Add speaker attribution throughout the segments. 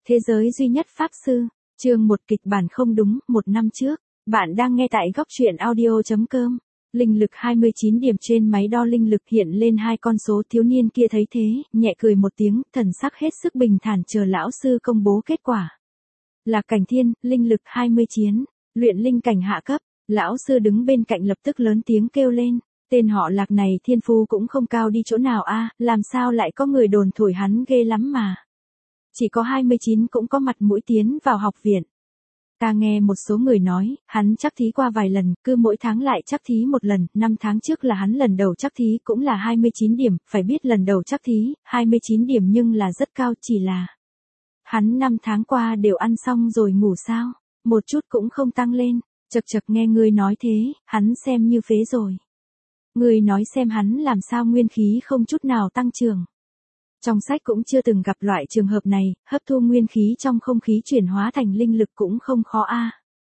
Speaker 1: Thế giới duy nhất Pháp Sư, chương 1 kịch bản không đúng, 1 năm trước. Bạn đang nghe tại góc truyện audio.com. Linh lực 29 điểm trên máy đo linh lực hiện lên hai con số. Thiếu niên kia thấy thế, nhẹ cười một tiếng, thần sắc hết sức bình thản chờ lão sư công bố kết quả. Lạc Cảnh Thiên, linh lực 29, luyện linh cảnh hạ cấp. Lão sư đứng bên cạnh lập tức lớn tiếng kêu lên. Tên họ Lạc này thiên phu cũng không cao đi chỗ nào a, làm sao lại có người đồn thổi hắn ghê lắm mà. Chỉ có 29 cũng có mặt mũi tiến vào học viện. Ta nghe một số người nói, hắn chắc thí qua vài lần, cứ mỗi tháng lại chắc thí một lần, 5 tháng trước là hắn lần đầu chắc thí cũng là 29 điểm, phải biết lần đầu chắc thí, 29 điểm nhưng là rất cao, chỉ là hắn 5 tháng qua đều ăn xong rồi ngủ sao, một chút cũng không tăng lên. Chậc chậc, nghe ngươi nói thế, hắn xem như phế rồi. Ngươi nói xem hắn làm sao nguyên khí không chút nào tăng trưởng. Trong sách cũng chưa từng gặp loại trường hợp này, hấp thu nguyên khí trong không khí chuyển hóa thành linh lực cũng không khó a.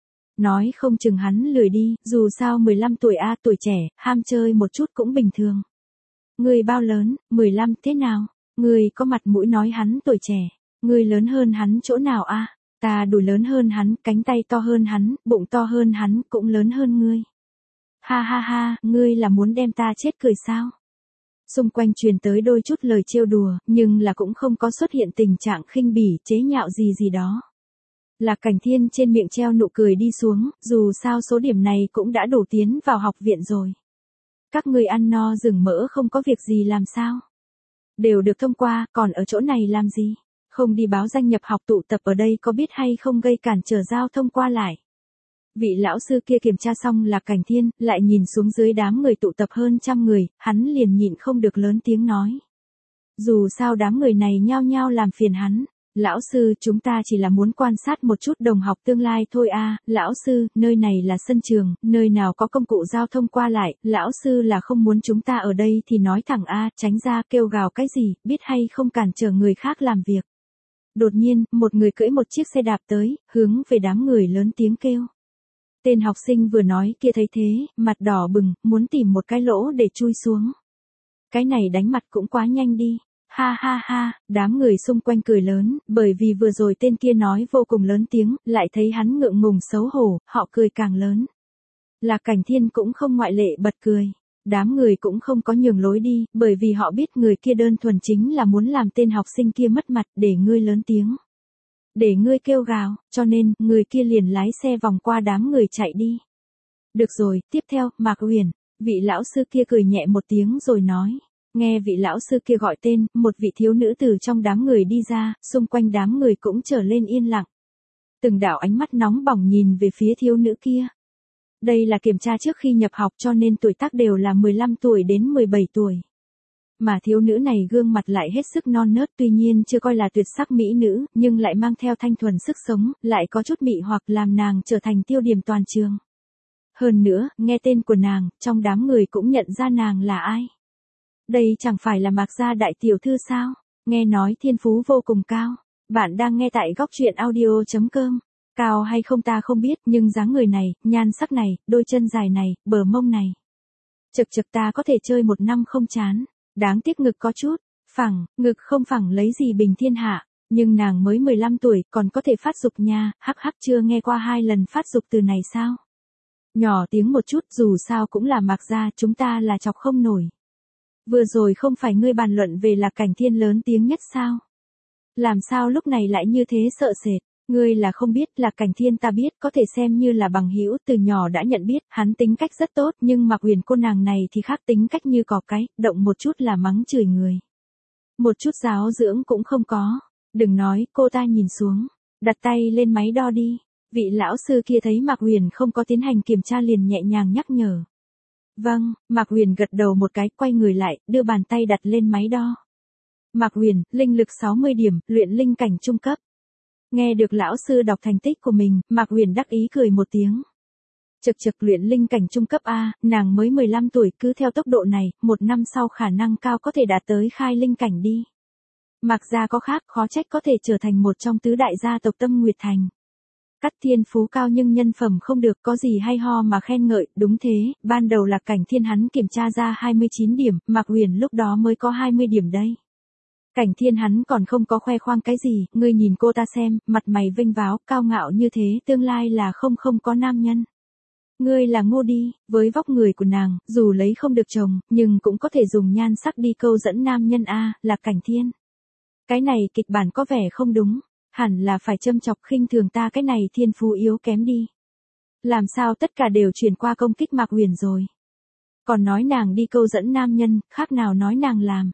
Speaker 1: Nói không chừng hắn lười đi, dù sao 15 tuổi a, tuổi trẻ, ham chơi một chút cũng bình thường. Ngươi bao lớn, 15 thế nào? Ngươi có mặt mũi nói hắn tuổi trẻ, ngươi lớn hơn hắn chỗ nào a? Ta đùi lớn hơn hắn, cánh tay to hơn hắn, bụng to hơn hắn, cũng lớn hơn ngươi. Ha ha ha, ngươi là muốn đem ta chết cười sao? Xung quanh truyền tới đôi chút lời trêu đùa, nhưng là cũng không có xuất hiện tình trạng khinh bỉ, chế nhạo gì đó. Lạc Cảnh Thiên trên miệng treo nụ cười đi xuống, dù sao số điểm này cũng đã đủ tiến vào học viện rồi. Các ngươi ăn no rừng mỡ không có việc gì làm sao? Đều được thông qua, còn ở chỗ này làm gì? Không đi báo danh nhập học tụ tập ở đây có biết hay không gây cản trở giao thông qua lại. Vị lão sư kia kiểm tra xong Lạc Cảnh Thiên, lại nhìn xuống dưới đám người tụ tập hơn trăm người, hắn liền nhịn không được lớn tiếng nói. Dù sao đám người này nhao nhao làm phiền hắn. Lão sư, chúng ta chỉ là muốn quan sát một chút đồng học tương lai thôi a. Lão sư, nơi này là sân trường, nơi nào có công cụ giao thông qua lại, lão sư là không muốn chúng ta ở đây thì nói thẳng a, tránh ra kêu gào cái gì, biết hay không cản trở người khác làm việc. Đột nhiên, một người cưỡi một chiếc xe đạp tới, hướng về đám người lớn tiếng kêu. Tên học sinh vừa nói kia thấy thế, mặt đỏ bừng, muốn tìm một cái lỗ để chui xuống. Cái này đánh mặt cũng quá nhanh đi. Ha ha ha, đám người xung quanh cười lớn, bởi vì vừa rồi tên kia nói vô cùng lớn tiếng, lại thấy hắn ngượng ngùng xấu hổ, họ cười càng lớn. Lạc Cảnh Thiên cũng không ngoại lệ bật cười. Đám người cũng không có nhường lối đi, bởi vì họ biết người kia đơn thuần chính là muốn làm tên học sinh kia mất mặt để ngươi lớn tiếng. Để ngươi kêu gào, cho nên, người kia liền lái xe vòng qua đám người chạy đi. Được rồi, tiếp theo, Mạc Huyền, vị lão sư kia cười nhẹ một tiếng rồi nói. Nghe vị lão sư kia gọi tên, một vị thiếu nữ từ trong đám người đi ra, xung quanh đám người cũng trở lên yên lặng. Từng đạo ánh mắt nóng bỏng nhìn về phía thiếu nữ kia. Đây là kiểm tra trước khi nhập học cho nên tuổi tác đều là 15 tuổi đến 17 tuổi. Mà thiếu nữ này gương mặt lại hết sức non nớt, tuy nhiên chưa coi là tuyệt sắc mỹ nữ, nhưng lại mang theo thanh thuần sức sống, lại có chút mị hoặc làm nàng trở thành tiêu điểm toàn trường. Hơn nữa, nghe tên của nàng, trong đám người cũng nhận ra nàng là ai. Đây chẳng phải là Mạc gia đại tiểu thư sao? Nghe nói thiên phú vô cùng cao. Bạn đang nghe tại góc truyện audio.com. Cao hay không ta không biết, nhưng dáng người này, nhan sắc này, đôi chân dài này, bờ mông này. Chậc chậc, ta có thể chơi 1 năm không chán. Đáng tiếc ngực có chút phẳng, ngực không phẳng lấy gì bình thiên hạ, nhưng nàng mới 15 tuổi, còn có thể phát dục nha, hắc hắc, chưa nghe qua 2 lần phát dục từ này sao? Nhỏ tiếng một chút, dù sao cũng là Mạc gia, chúng ta là chọc không nổi. Vừa rồi không phải ngươi bàn luận về Lạc Cảnh Thiên lớn tiếng nhất sao? Làm sao lúc này lại như thế sợ sệt? Ngươi là không biết, Lạc Cảnh Thiên ta biết, có thể xem như là bằng hữu, từ nhỏ đã nhận biết, hắn tính cách rất tốt, nhưng Mạc Huyền cô nàng này thì khác, tính cách như cò cái, động một chút là mắng chửi người. Một chút giáo dưỡng cũng không có. Đừng nói, cô ta nhìn xuống, đặt tay lên máy đo đi. Vị lão sư kia thấy Mạc Huyền không có tiến hành kiểm tra liền nhẹ nhàng nhắc nhở. Vâng, Mạc Huyền gật đầu một cái, quay người lại, đưa bàn tay đặt lên máy đo. Mạc Huyền, linh lực 60 điểm, luyện linh cảnh trung cấp. Nghe được lão sư đọc thành tích của mình, Mạc Huyền đắc ý cười một tiếng. Chậc chậc, luyện linh cảnh trung cấp A, nàng mới 15 tuổi, cứ theo tốc độ này, 1 năm sau khả năng cao có thể đạt tới khai linh cảnh đi. Mạc gia có khác, khó trách có thể trở thành một trong tứ đại gia tộc Tâm Nguyệt Thành. Cắt thiên phú cao nhưng nhân phẩm không được, có gì hay ho mà khen ngợi, đúng thế, ban đầu Lạc Cảnh Thiên hắn kiểm tra ra 29 điểm, Mạc Huyền lúc đó mới có 20 điểm đây. Cảnh Thiên hắn còn không có khoe khoang cái gì, ngươi nhìn cô ta xem, mặt mày vênh váo, cao ngạo như thế, tương lai là không có nam nhân. Ngươi là ngu đi, với vóc người của nàng, dù lấy không được chồng, nhưng cũng có thể dùng nhan sắc đi câu dẫn nam nhân a, là Cảnh Thiên. Cái này kịch bản có vẻ không đúng, hẳn là phải châm chọc khinh thường ta cái này thiên phú yếu kém đi. Làm sao tất cả đều chuyển qua công kích Mạc Huyền rồi. Còn nói nàng đi câu dẫn nam nhân, khác nào nói nàng làm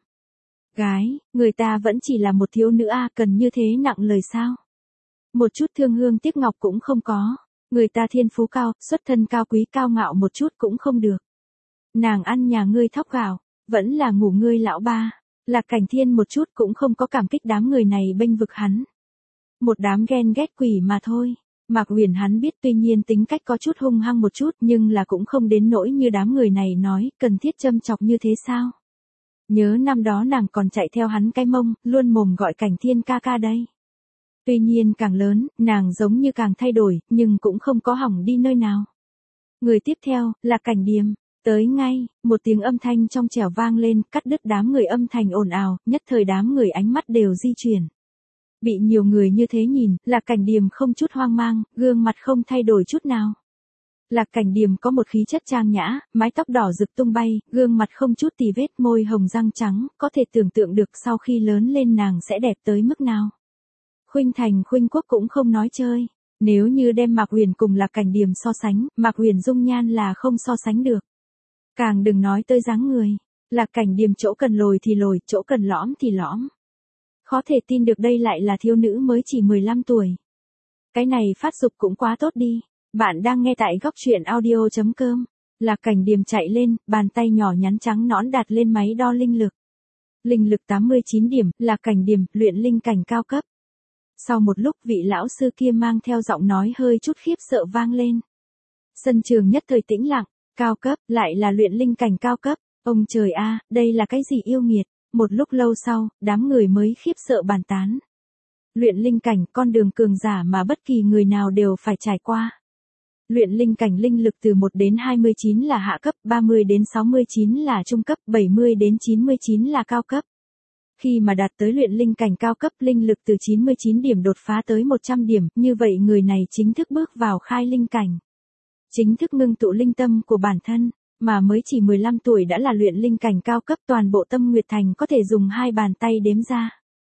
Speaker 1: gái, người ta vẫn chỉ là một thiếu nữ a, cần như thế nặng lời sao. Một chút thương hương tiếc ngọc cũng không có, người ta thiên phú cao, xuất thân cao quý cao ngạo một chút cũng không được. Nàng ăn nhà ngươi thóc gạo, vẫn là ngủ ngươi lão ba, là Cảnh Thiên một chút cũng không có cảm kích đám người này bênh vực hắn. Một đám ghen ghét quỷ mà thôi. Mạc Huyền hắn biết tuy nhiên tính cách có chút hung hăng một chút nhưng là cũng không đến nỗi như đám người này nói, cần thiết châm chọc như thế sao. Nhớ năm đó nàng còn chạy theo hắn cái mông, luôn mồm gọi Cảnh Thiên ca ca đây. Tuy nhiên càng lớn, nàng giống như càng thay đổi, nhưng cũng không có hỏng đi nơi nào. Người tiếp theo, là Cảnh Điềm. Tới ngay, một tiếng âm thanh trong trẻo vang lên, cắt đứt đám người âm thanh ồn ào, nhất thời đám người ánh mắt đều di chuyển. Bị nhiều người như thế nhìn, Lạc Cảnh Điềm không chút hoang mang, gương mặt không thay đổi chút nào. Lạc Cảnh Điềm có một khí chất trang nhã, mái tóc đỏ rực tung bay, gương mặt không chút tì vết, môi hồng răng trắng, có thể tưởng tượng được sau khi lớn lên nàng sẽ đẹp tới mức nào. Khuynh Thành Khuynh Quốc cũng không nói chơi. Nếu như đem Mạc Huyền cùng Lạc Cảnh Điềm so sánh, Mạc Huyền dung nhan là không so sánh được. Càng đừng nói tới dáng người. Lạc Cảnh Điềm chỗ cần lồi thì lồi, chỗ cần lõm thì lõm. Khó thể tin được đây lại là thiếu nữ mới chỉ 15 tuổi. Cái này phát dục cũng quá tốt đi. Bạn đang nghe tại góc truyện audio.com. Lạc Cảnh Điềm chạy lên, bàn tay nhỏ nhắn trắng nõn đặt lên máy đo linh lực. Linh lực 89 điểm, Lạc Cảnh Điềm, luyện linh cảnh cao cấp. Sau một lúc vị lão sư kia mang theo giọng nói hơi chút khiếp sợ vang lên. Sân trường nhất thời tĩnh lặng, cao cấp, lại là luyện linh cảnh cao cấp. Ông trời a, đây là cái gì yêu nghiệt. Một lúc lâu sau, đám người mới khiếp sợ bàn tán. Luyện linh cảnh, con đường cường giả mà bất kỳ người nào đều phải trải qua. Luyện linh cảnh linh lực từ 1 đến 29 là hạ cấp, 30 đến 69 là trung cấp, 70 đến 99 là cao cấp. Khi mà đạt tới luyện linh cảnh cao cấp, linh lực từ 99 điểm đột phá tới 100 điểm, như vậy người này chính thức bước vào khai linh cảnh. Chính thức ngưng tụ linh tâm của bản thân, mà mới chỉ 15 tuổi đã là luyện linh cảnh cao cấp, toàn bộ Tâm Nguyệt Thành có thể dùng 2 bàn tay đếm ra.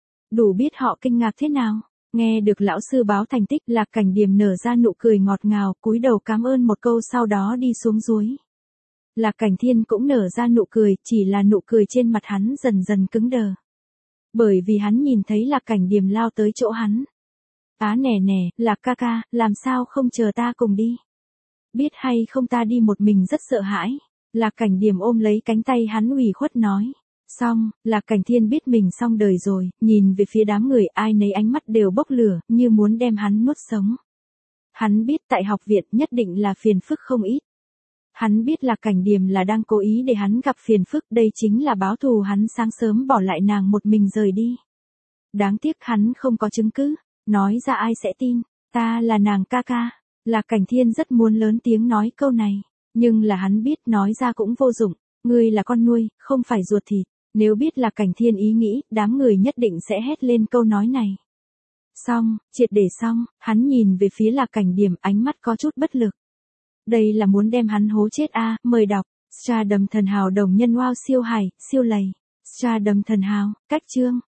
Speaker 1: Đủ biết họ kinh ngạc thế nào. Nghe được lão sư báo thành tích, Lạc Cảnh Điềm nở ra nụ cười ngọt ngào, cúi đầu cảm ơn một câu sau đó đi xuống dưới. Lạc Cảnh Thiên cũng nở ra nụ cười, chỉ là nụ cười trên mặt hắn dần dần cứng đờ. Bởi vì hắn nhìn thấy Lạc Cảnh Điềm lao tới chỗ hắn. Á nè nè, Lạc ca ca, làm sao không chờ ta cùng đi? Biết hay không ta đi một mình rất sợ hãi. Lạc Cảnh Điềm ôm lấy cánh tay hắn ủy khuất nói. Xong, Lạc Cảnh Thiên biết mình xong đời rồi, nhìn về phía đám người ai nấy ánh mắt đều bốc lửa, như muốn đem hắn nuốt sống. Hắn biết tại học viện nhất định là phiền phức không ít. Hắn biết Lạc Cảnh Điềm là đang cố ý để hắn gặp phiền phức, đây chính là báo thù hắn sáng sớm bỏ lại nàng một mình rời đi. Đáng tiếc hắn không có chứng cứ, nói ra ai sẽ tin, ta là nàng ca ca. Lạc Cảnh Thiên rất muốn lớn tiếng nói câu này, nhưng là hắn biết nói ra cũng vô dụng, ngươi là con nuôi, không phải ruột thịt. Nếu biết Lạc Cảnh Thiên ý nghĩ, đám người nhất định sẽ hét lên câu nói này. Xong, triệt để xong, hắn nhìn về phía Lạc Cảnh Điềm, ánh mắt có chút bất lực. Đây là muốn đem hắn hố chết a, mời đọc. Stardom thần hào đồng nhân wow siêu hài, siêu lầy. Stardom thần hào, cách chương.